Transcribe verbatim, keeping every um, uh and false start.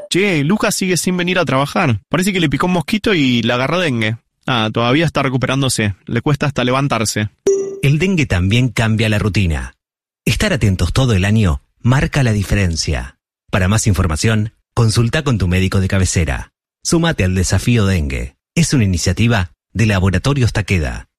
Che, Lucas sigue sin venir a trabajar. Parece que le picó un mosquito y le agarró dengue. Ah, todavía está recuperándose. Le cuesta hasta levantarse. El dengue también cambia la rutina. Estar atentos todo el año marca la diferencia. Para más información, consulta con tu médico de cabecera. Súmate al desafío dengue. Es una iniciativa de Laboratorios Takeda.